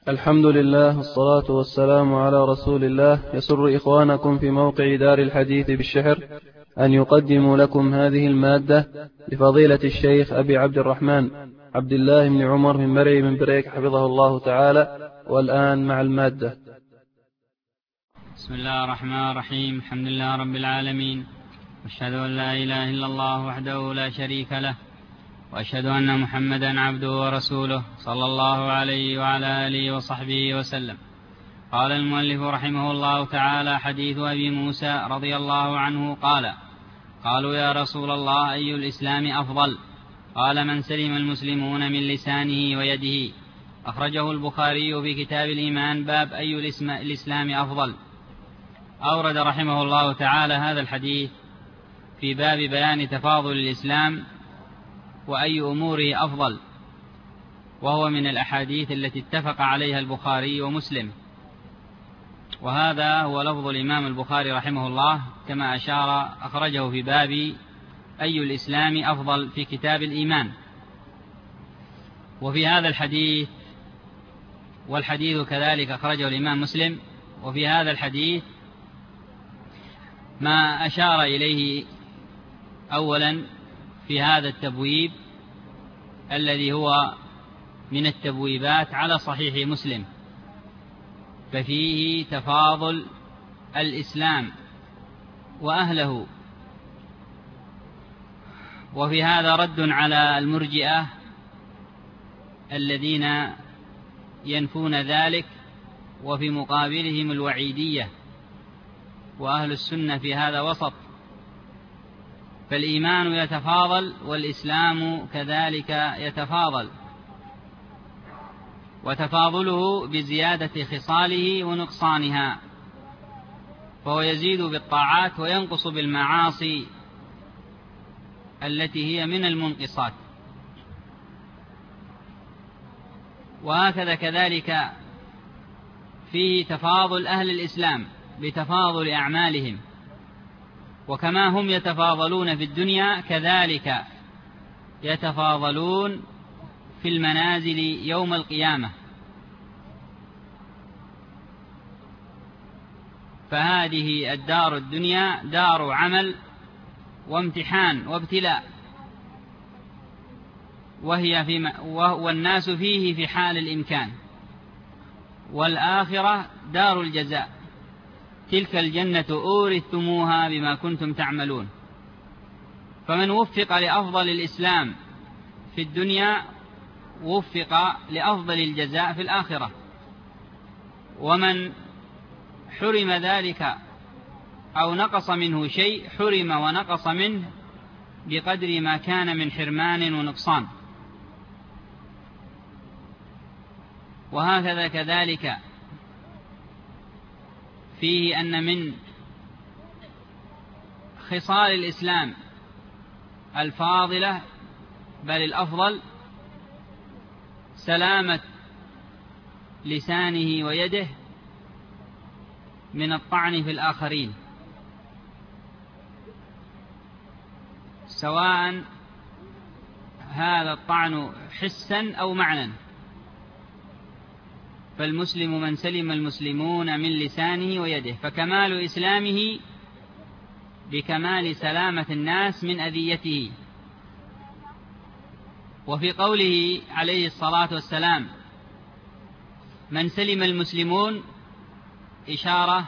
الحمد لله والصلاة والسلام على رسول الله. يسر إخوانكم في موقع دار الحديث بالشحر أن يقدموا لكم هذه المادة لفضيلة الشيخ أبي عبد الرحمن عبد الله بن عمر من مرعي من بريك حفظه الله تعالى. والآن مع المادة. بسم الله الرحمن الرحيم. الحمد لله رب العالمين، واشهد أن لا إله إلا الله وحده لا شريك له، وأشهد أن محمدا عبده ورسوله صلى الله عليه وعلى آله وصحبه وسلم. قال المؤلف رحمه الله تعالى: حديث أبي موسى رضي الله عنه قال: قالوا يا رسول الله أي الإسلام أفضل؟ قال: من سلم المسلمون من لسانه ويده. أخرجه البخاري في كتاب الإيمان باب أي الإسلام أفضل. أورد رحمه الله تعالى هذا الحديث في باب بيان تفاضل الإسلام وأي أموره أفضل، وهو من الأحاديث التي اتفق عليها البخاري ومسلم، وهذا هو لفظ الإمام البخاري رحمه الله كما أشار. أخرجه في باب أي الإسلام أفضل في كتاب الإيمان. وفي هذا الحديث، والحديث كذلك أخرجه الإمام مسلم، وفي هذا الحديث ما أشار إليه أولا في هذا التبويب الذي هو من التبويبات على صحيح مسلم، ففيه تفاضل الإسلام وأهله. وفي هذا رد على المرجئة الذين ينفون ذلك، وفي مقابلهم الوعيدية، وأهل السنة في هذا وسط، فالإيمان يتفاضل والإسلام كذلك يتفاضل، وتفاضله بزيادة خصاله ونقصانها، فهو يزيد بالطاعات وينقص بالمعاصي التي هي من المنقصات. وهكذا كذلك فيه تفاضل أهل الإسلام بتفاضل أعمالهم، وكما هم يتفاضلون في الدنيا كذلك يتفاضلون في المنازل يوم القيامة. فهذه الدار الدنيا دار عمل وامتحان وابتلاء، والناس فيه في حال الإمكان، والآخرة دار الجزاء، تلك الجنة أورثتموها بما كنتم تعملون. فمن وفق لأفضل الإسلام في الدنيا وفق لأفضل الجزاء في الآخرة، ومن حرم ذلك أو نقص منه شيء حرم ونقص منه بقدر ما كان من حرمان ونقصان. وهكذا كذلك فيه أن من خصال الإسلام الفاضلة بل الأفضل سلامة لسانه ويده من الطعن في الآخرين، سواء هذا الطعن حسا أو معنى. فالمسلم من سلم المسلمون من لسانه ويده، فكمال إسلامه بكمال سلامة الناس من أذيته. وفي قوله عليه الصلاة والسلام من سلم المسلمون إشارة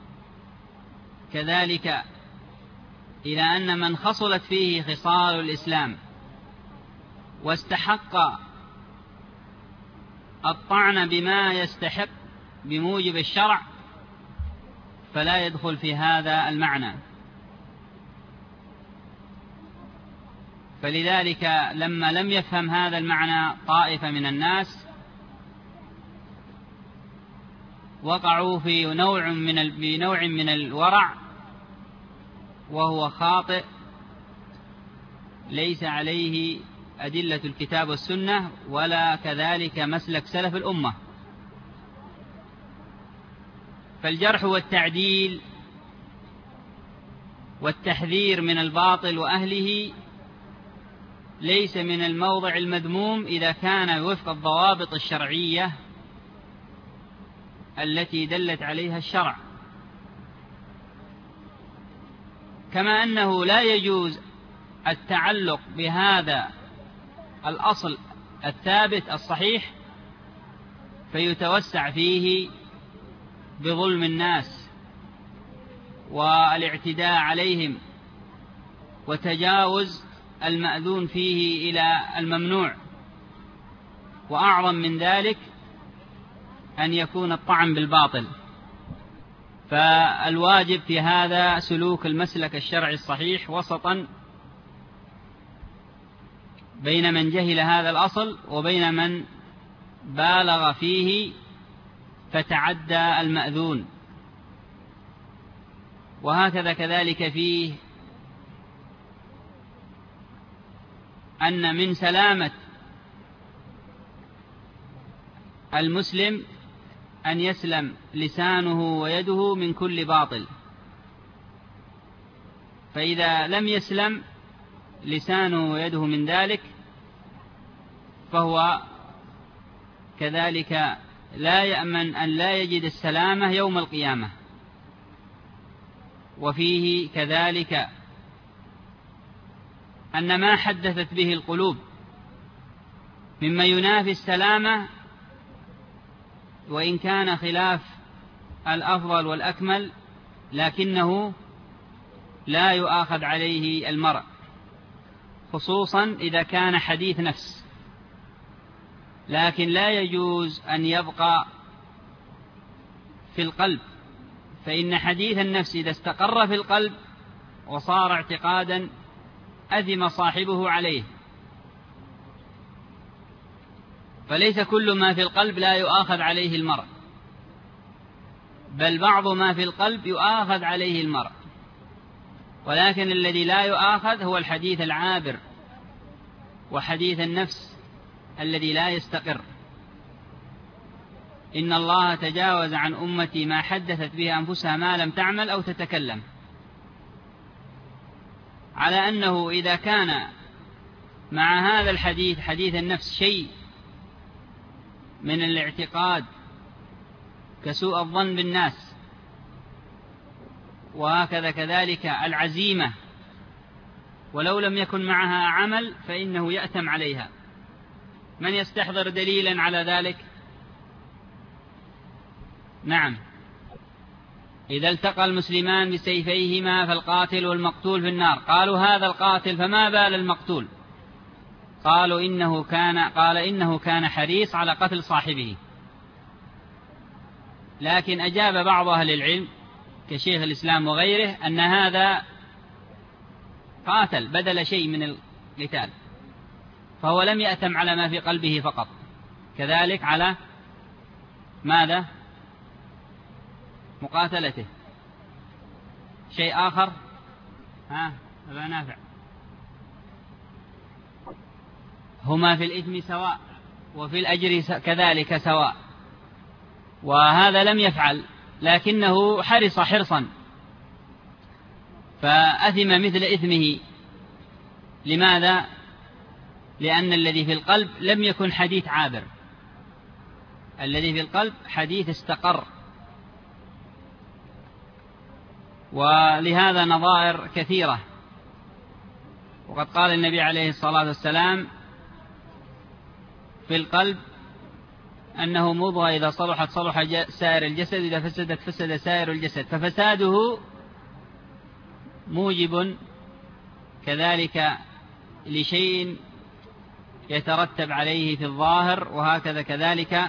كذلك إلى أن من خصلت فيه خصال الإسلام واستحق الطعن بما يستحق بموجب الشرع فلا يدخل في هذا المعنى. فلذلك لما لم يفهم هذا المعنى طائفة من الناس وقعوا في نوع من الورع، وهو خاطئ ليس عليه أدلة الكتاب والسنة ولا كذلك مسلك سلف الأمة. فالجرح والتعديل والتحذير من الباطل وأهله ليس من الموضع المذموم إذا كان وفق الضوابط الشرعية التي دلت عليها الشرع. كما أنه لا يجوز التعلق بهذا الأصل الثابت الصحيح فيتوسع فيه بظلم الناس والاعتداء عليهم وتجاوز المأذون فيه إلى الممنوع، وأعظم من ذلك أن يكون الطعن بالباطل. فالواجب في هذا سلوك المسلك الشرعي الصحيح وسطا بين من جهل هذا الأصل وبين من بالغ فيه فتعدى المأذون. وهكذا كذلك فيه أن من سلامة المسلم أن يسلم لسانه ويده من كل باطل، فإذا لم يسلم لسانه ويده من ذلك فهو كذلك لا يأمن أن لا يجد السلامة يوم القيامة. وفيه كذلك أن ما حدثت به القلوب مما ينافي السلامة وإن كان خلاف الأفضل والأكمل لكنه لا يؤاخذ عليه المرء، خصوصا إذا كان حديث نفس. لكن لا يجوز أن يبقى في القلب، فإن حديث النفس إذا استقر في القلب وصار اعتقادا أثم صاحبه عليه. فليس كل ما في القلب لا يؤاخذ عليه المرء، بل بعض ما في القلب يؤاخذ عليه المرء، ولكن الذي لا يؤاخذ هو الحديث العابر وحديث النفس الذي لا يستقر. إن الله تجاوز عن أمتي ما حدثت به أنفسها ما لم تعمل أو تتكلم، على أنه إذا كان مع هذا الحديث حديث النفس شيء من الاعتقاد كسوء الظن بالناس، وهكذا كذلك العزيمة ولو لم يكن معها عمل فإنه يأتم عليها. من يستحضر دليلا على ذلك؟ نعم، إذا التقى المسلمان بسيفيهما فالقاتل والمقتول في النار. قالوا هذا القاتل فما بال المقتول؟ قال إنه كان حريص على قتل صاحبه. لكن أجاب بعض أهل العلم كشيخ الإسلام وغيره أن هذا قاتل بدل شيء من القتال، فهو لم يأتم على ما في قلبه فقط، كذلك على ماذا؟ مقاتلته. شيء آخر أبا نافع؟ هما في الإثم سواء وفي الأجر كذلك سواء. وهذا لم يفعل لكنه حرص حرصا فأثم مثل إثمه. لماذا؟ لأن الذي في القلب لم يكن حديث عابر، الذي في القلب حديث استقر. ولهذا نظائر كثيرة. وقد قال النبي عليه الصلاة والسلام في القلب أنه مضغة إذا صلحت صلح سائر الجسد، إذا فسدت فسد سائر الجسد. ففساده موجب كذلك لشيء يترتب عليه في الظاهر، وهكذا كذلك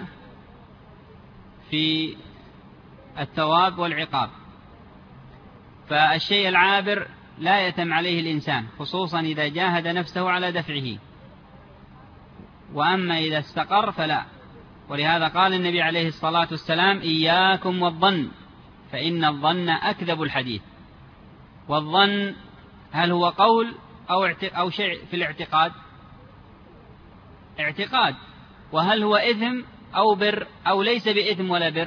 في الثواب والعقاب. فالشيء العابر لا يتم عليه الإنسان، خصوصا إذا جاهد نفسه على دفعه، وأما إذا استقر فلا. ولهذا قال النبي عليه الصلاة والسلام إياكم والظن فإن الظن أكذب الحديث. والظن هل هو قول أو شيء في الاعتقاد؟ اعتقاد. وهل هو إثم أو بر أو ليس بإثم ولا بر؟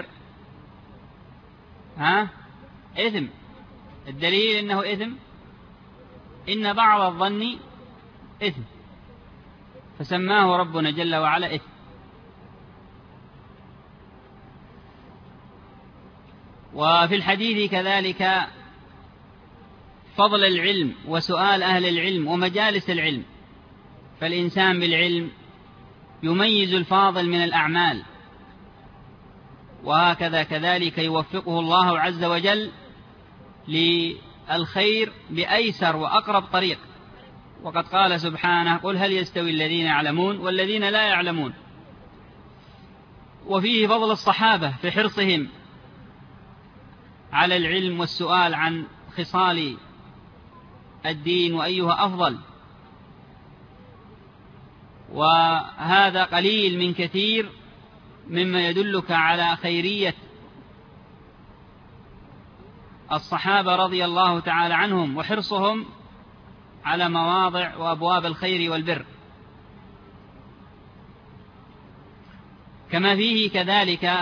إثم. الدليل إنه إثم، إن بعض الظن إثم، فسماه ربنا جل وعلا إثم. وفي الحديث كذلك فضل العلم وسؤال أهل العلم ومجالس العلم، فالإنسان بالعلم يميز الفاضل من الأعمال، وهكذا كذلك يوفقه الله عز وجل للخير بأيسر وأقرب طريق. وقد قال سبحانه: قل هل يستوي الذين يعلمون والذين لا يعلمون. وفيه فضل الصحابة في حرصهم على العلم والسؤال عن خصال الدين وأيها أفضل، وهذا قليل من كثير مما يدلك على خيرية الصحابة رضي الله تعالى عنهم وحرصهم على مواضع وأبواب الخير والبر. كما فيه كذلك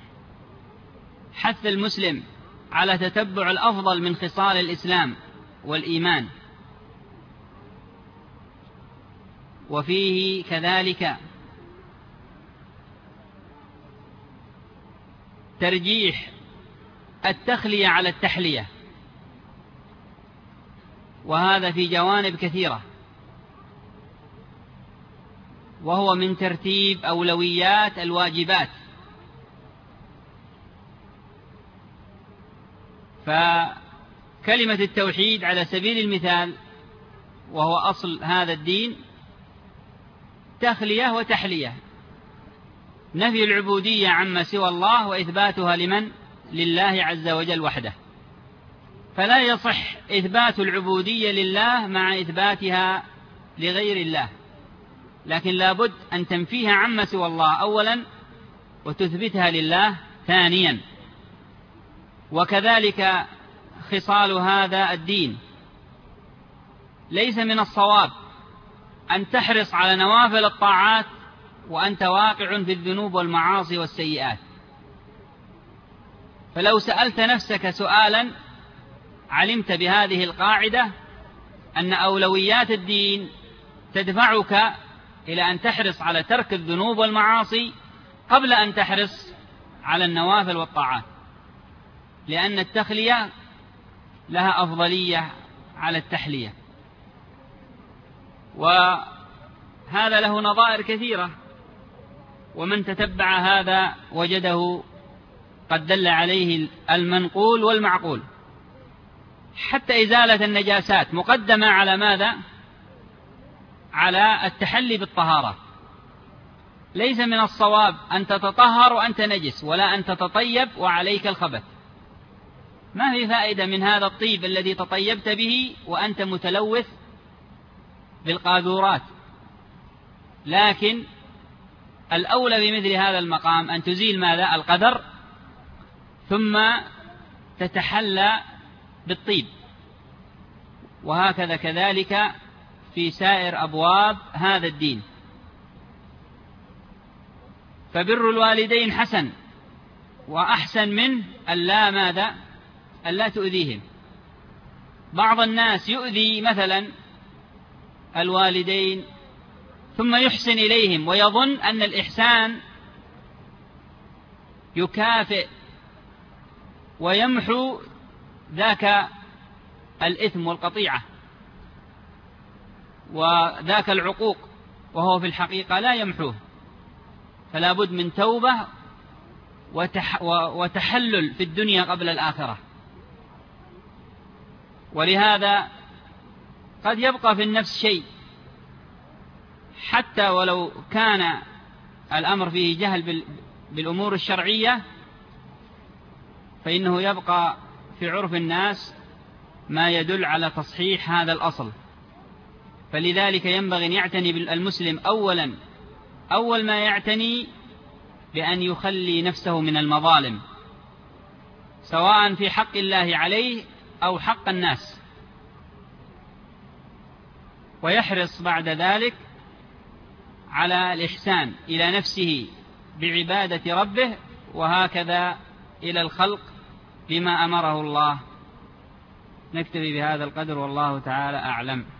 حث المسلم على تتبع الأفضل من خصال الإسلام والإيمان، وفيه كذلك ترجيح التخلية على التحلية، وهذا في جوانب كثيرة، وهو من ترتيب أولويات الواجبات. فكلمة التوحيد على سبيل المثال، وهو أصل هذا الدين، تخلية وتحلية، نفي العبودية عما سوى الله وإثباتها لمن؟ لله عز وجل وحده. فلا يصح إثبات العبودية لله مع إثباتها لغير الله، لكن لابد أن تنفيها عما سوى الله أولا وتثبتها لله ثانيا. وكذلك خصال هذا الدين، ليس من الصواب أن تحرص على نوافل الطاعات وأنت واقع في الذنوب والمعاصي والسيئات. فلو سألت نفسك سؤالا علمت بهذه القاعدة أن أولويات الدين تدفعك إلى أن تحرص على ترك الذنوب والمعاصي قبل أن تحرص على النوافل والطاعات، لأن التخلية لها أفضلية على التحلية. وهذا له نظائر كثيرة، ومن تتبع هذا وجده قد دل عليه المنقول والمعقول. حتى إزالة النجاسات مقدمة على ماذا؟ على التحلي بالطهارة. ليس من الصواب أن تتطهر وأنت نجس، ولا أن تتطيب وعليك الخبث. ما في فائدة من هذا الطيب الذي تطيبت به وأنت متلوث بالقاذورات. لكن الأولى بمثل هذا المقام أن تزيل ماذا؟ القدر، ثم تتحلى بالطيب. وهكذا كذلك في سائر أبواب هذا الدين. فبر الوالدين حسن، وأحسن منه ألا ماذا؟ ألا تؤذيهم. بعض الناس يؤذي مثلا الوالدين ثم يحسن إليهم ويظن أن الإحسان يكافئ ويمحو ذاك الإثم والقطيعة وذاك العقوق، وهو في الحقيقة لا يمحوه. فلا بد من توبة وتحلل في الدنيا قبل الآخرة. ولهذا قد يبقى في النفس شيء، حتى ولو كان الأمر فيه جهل بالأمور الشرعية، فإنه يبقى في عرف الناس ما يدل على تصحيح هذا الأصل. فلذلك ينبغي أن يعتني المسلم أول ما يعتني بأن يخلي نفسه من المظالم، سواء في حق الله عليه أو حق الناس، ويحرص بعد ذلك على الإحسان إلى نفسه بعبادة ربه، وهكذا إلى الخلق بما أمره الله. نكتفي بهذا القدر، والله تعالى أعلم.